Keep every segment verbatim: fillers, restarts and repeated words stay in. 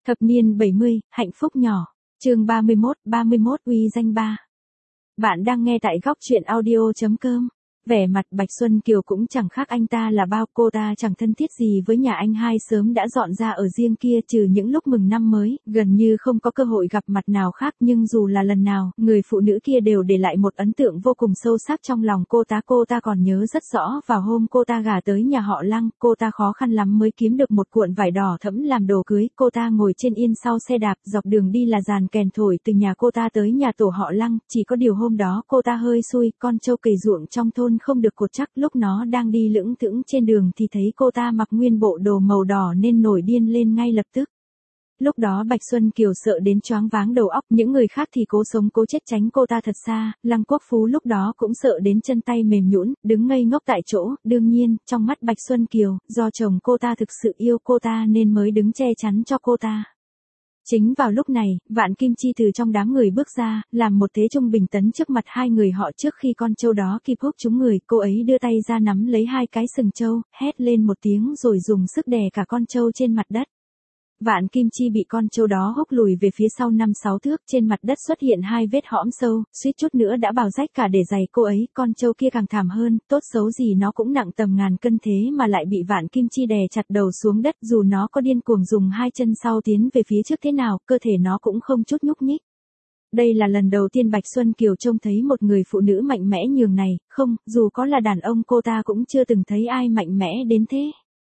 Thập niên bảy mươi, hạnh phúc nhỏ. Chương ba mươi mốt, ba mươi mốt uy danh ba. Bạn đang nghe tại góc truyện audio chấm com. Vẻ mặt Bạch Xuân Kiều cũng chẳng khác anh ta là bao, cô ta chẳng thân thiết gì với nhà anh hai, sớm đã dọn ra ở riêng kia, trừ những lúc mừng năm mới, gần như không có cơ hội gặp mặt nào khác. Nhưng dù là lần nào, người phụ nữ kia đều để lại một ấn tượng vô cùng sâu sắc trong lòng cô ta. Cô ta còn nhớ rất rõ, vào hôm cô ta gả tới nhà họ Lăng, cô ta khó khăn lắm mới kiếm được một cuộn vải đỏ thẫm làm đồ cưới. Cô ta ngồi trên yên sau xe đạp, dọc đường đi là dàn kèn thổi từ nhà cô ta tới nhà tổ họ Lăng. Chỉ có điều hôm đó cô ta hơi xui, con trâu cày ruộng trong thôn không được cột chắc, lúc nó đang đi lững thững trên đường thì thấy cô ta mặc nguyên bộ đồ màu đỏ nên nổi điên lên ngay lập tức. Lúc đó Bạch Xuân Kiều sợ đến choáng váng đầu óc, những người khác thì cố sống cố chết tránh cô ta thật xa. Lăng Quốc Phú lúc đó cũng sợ đến chân tay mềm nhũn, đứng ngây ngốc tại chỗ. Đương nhiên, trong mắt Bạch Xuân Kiều, do chồng cô ta thực sự yêu cô ta nên mới đứng che chắn cho cô ta. Chính vào lúc này, Vạn Kim Chi từ trong đám người bước ra, làm một thế trung bình tấn trước mặt hai người họ. Trước khi con trâu đó kịp húc trúng người, cô ấy đưa tay ra nắm lấy hai cái sừng trâu, hét lên một tiếng rồi dùng sức đè cả con trâu trên mặt đất. Vạn Kim Chi bị con trâu đó húc lùi về phía sau năm sáu thước, trên mặt đất xuất hiện hai vết hõm sâu, suýt chút nữa đã bào rách cả để giày cô ấy. Con trâu kia càng thảm hơn, tốt xấu gì nó cũng nặng tầm ngàn cân, thế mà lại bị Vạn Kim Chi đè chặt đầu xuống đất. Dù nó có điên cuồng dùng hai chân sau tiến về phía trước thế nào, cơ thể nó cũng không chút nhúc nhích. Đây là lần đầu tiên Bạch Xuân Kiều trông thấy một người phụ nữ mạnh mẽ nhường này, không, dù có là đàn ông cô ta cũng chưa từng thấy ai mạnh mẽ đến thế.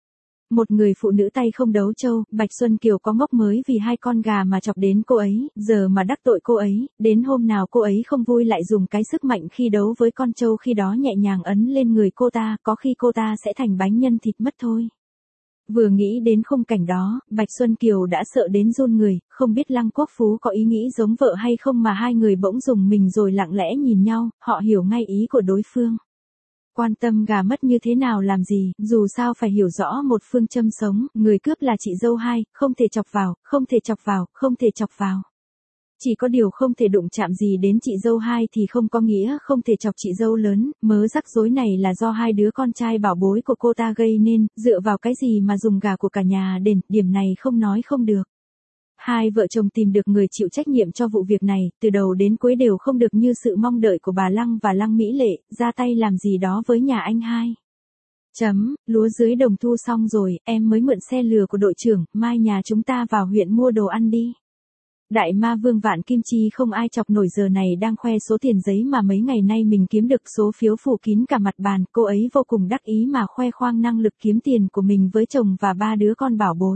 Một người phụ nữ tay không đấu trâu, Bạch Xuân Kiều có ngốc mới vì hai con gà mà chọc đến cô ấy, giờ mà đắc tội cô ấy, đến hôm nào cô ấy không vui lại dùng cái sức mạnh khi đấu với con trâu khi đó nhẹ nhàng ấn lên người cô ta, có khi cô ta sẽ thành bánh nhân thịt mất thôi. Vừa nghĩ đến khung cảnh đó, Bạch Xuân Kiều đã sợ đến run người, không biết Lăng Quốc Phú có ý nghĩ giống vợ hay không mà hai người bỗng dùng mình rồi lặng lẽ nhìn nhau, họ hiểu ngay ý của đối phương. Quan tâm gà mất như thế nào làm gì, dù sao phải hiểu rõ một phương châm sống, người cướp là chị dâu hai, không thể chọc vào, không thể chọc vào, không thể chọc vào. Chỉ có điều không thể đụng chạm gì đến chị dâu hai thì không có nghĩa không thể chọc chị dâu lớn. Mớ rắc rối này là do hai đứa con trai bảo bối của cô ta gây nên, dựa vào cái gì mà dùng gà của cả nhà đền, điểm này không nói không được. Hai vợ chồng tìm được người chịu trách nhiệm cho vụ việc này, từ đầu đến cuối đều không được như sự mong đợi của bà Lăng và Lăng Mỹ Lệ, ra tay làm gì đó với nhà anh hai. Chấm, lúa dưới đồng thu xong rồi, em mới mượn xe lừa của đội trưởng, mai nhà chúng ta vào huyện mua đồ ăn đi. Đại ma vương Vạn Kim Chi không ai chọc nổi giờ này đang khoe số tiền giấy mà mấy ngày nay mình kiếm được, số phiếu phủ kín cả mặt bàn. Cô ấy vô cùng đắc ý mà khoe khoang năng lực kiếm tiền của mình với chồng và ba đứa con bảo bối.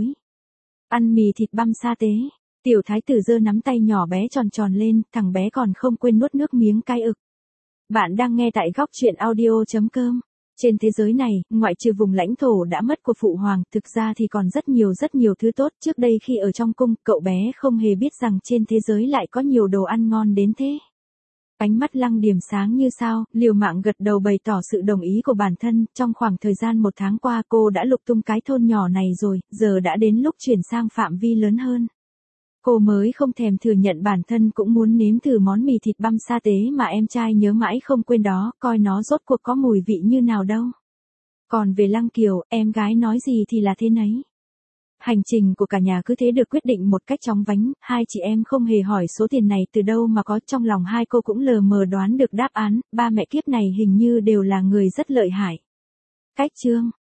Ăn mì thịt băm sa tế, tiểu thái tử giơ nắm tay nhỏ bé tròn tròn lên, thằng bé còn không quên nuốt nước miếng cay ực. Bạn đang nghe tại góc truyện audio chấm com. Trên thế giới này, ngoại trừ vùng lãnh thổ đã mất của phụ hoàng, thực ra thì còn rất nhiều rất nhiều thứ tốt. Trước đây khi ở trong cung, cậu bé không hề biết rằng trên thế giới lại có nhiều đồ ăn ngon đến thế. Ánh mắt Lăng Điểm sáng như sao, liều mạng gật đầu bày tỏ sự đồng ý của bản thân. Trong khoảng thời gian một tháng qua cô đã lục tung cái thôn nhỏ này rồi, giờ đã đến lúc chuyển sang phạm vi lớn hơn. Cô mới không thèm thừa nhận bản thân cũng muốn nếm thử món mì thịt băm sa tế mà em trai nhớ mãi không quên đó, coi nó rốt cuộc có mùi vị như nào đâu. Còn về Lăng Kiều, em gái nói gì thì là thế nấy. Hành trình của cả nhà cứ thế được quyết định một cách chóng vánh, hai chị em không hề hỏi số tiền này từ đâu mà có, trong lòng hai cô cũng lờ mờ đoán được đáp án, ba mẹ kiếp này hình như đều là người rất lợi hại. Cách chương